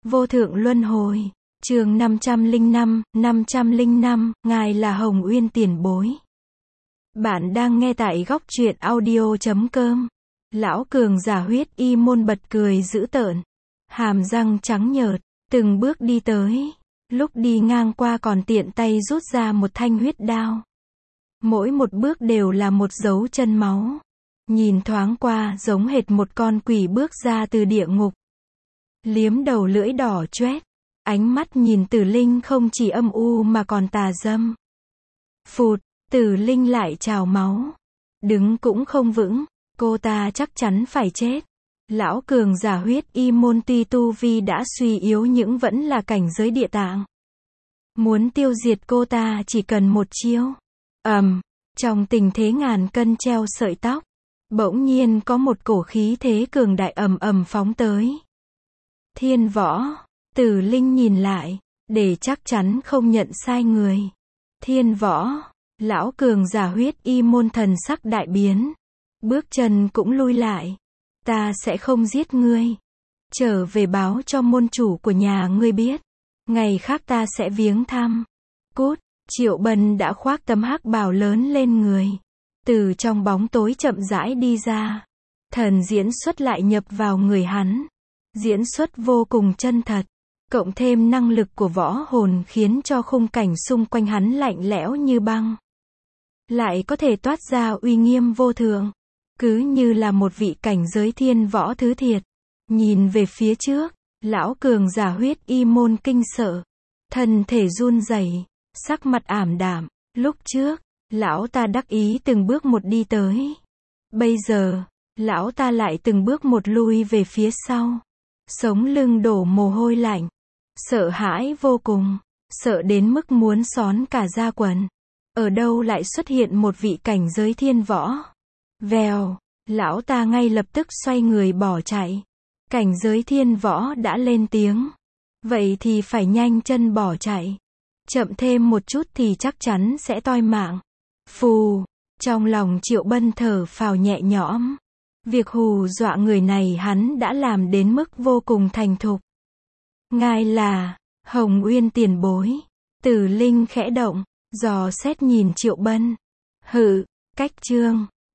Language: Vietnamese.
Vô thượng luân hồi. Chương 505, Ngài là Hồng Uyên tiền bối. Bạn đang nghe tại góc truyện audio.com. Lão cường giả huyết y môn bật cười dữ tợn, hàm răng trắng nhợt, từng bước đi tới. Lúc đi ngang qua còn tiện tay rút ra một thanh huyết đao. Mỗi một bước đều là một dấu chân máu. Nhìn thoáng qua giống hệt một con quỷ bước ra từ địa ngục. Liếm đầu lưỡi đỏ choét, ánh mắt nhìn Tử Linh không chỉ âm u mà còn tà dâm. Phụt, Tử Linh lại trào máu. Đứng cũng không vững, cô ta chắc chắn phải chết. Lão cường giả huyết y môn tuy tu vi đã suy yếu nhưng vẫn là cảnh giới địa tạng. Muốn tiêu diệt cô ta chỉ cần một chiêu. Trong tình thế ngàn cân treo sợi tóc, bỗng nhiên có một cổ khí thế cường đại ầm ầm phóng tới. Thiên Võ. Tử Linh nhìn lại, để chắc chắn không nhận sai người. Thiên Võ. Lão cường giả huyết y môn thần sắc đại biến. Bước chân cũng lui lại. Ta sẽ không giết ngươi. Trở về báo cho môn chủ của nhà ngươi biết. Ngày khác ta sẽ viếng thăm. Cút. Triệu Bân đã khoác tấm hắc bào lớn lên người. Từ trong bóng tối chậm rãi đi ra. Thần diễn xuất lại nhập vào người hắn. Diễn xuất vô cùng chân thật. Cộng thêm năng lực của võ hồn khiến cho khung cảnh xung quanh hắn lạnh lẽo như băng. Lại có thể toát ra uy nghiêm vô thượng. Cứ như là một vị cảnh giới thiên võ thứ thiệt. Nhìn về phía trước, lão cường giả huyết y môn kinh sợ. Thân thể run rẩy, sắc mặt ảm đạm. Lúc trước, lão ta đắc ý từng bước một đi tới. Bây giờ, lão ta lại từng bước một lui về phía sau. Sống lưng đổ mồ hôi lạnh. Sợ hãi vô cùng. Sợ đến mức muốn xón cả da quần. Ở đâu lại xuất hiện một vị cảnh giới thiên võ. Vèo, lão ta ngay lập tức xoay người bỏ chạy. Cảnh giới thiên võ đã lên tiếng. Vậy thì phải nhanh chân bỏ chạy. Chậm thêm một chút thì chắc chắn sẽ toi mạng. Phù, trong lòng Triệu Bân thở phào nhẹ nhõm. Việc hù dọa người này hắn đã làm đến mức vô cùng thành thục. Ngài là Hồng Uyên tiền bối. Tử Linh khẽ động, dò xét nhìn Triệu Bân. Hự, cách chương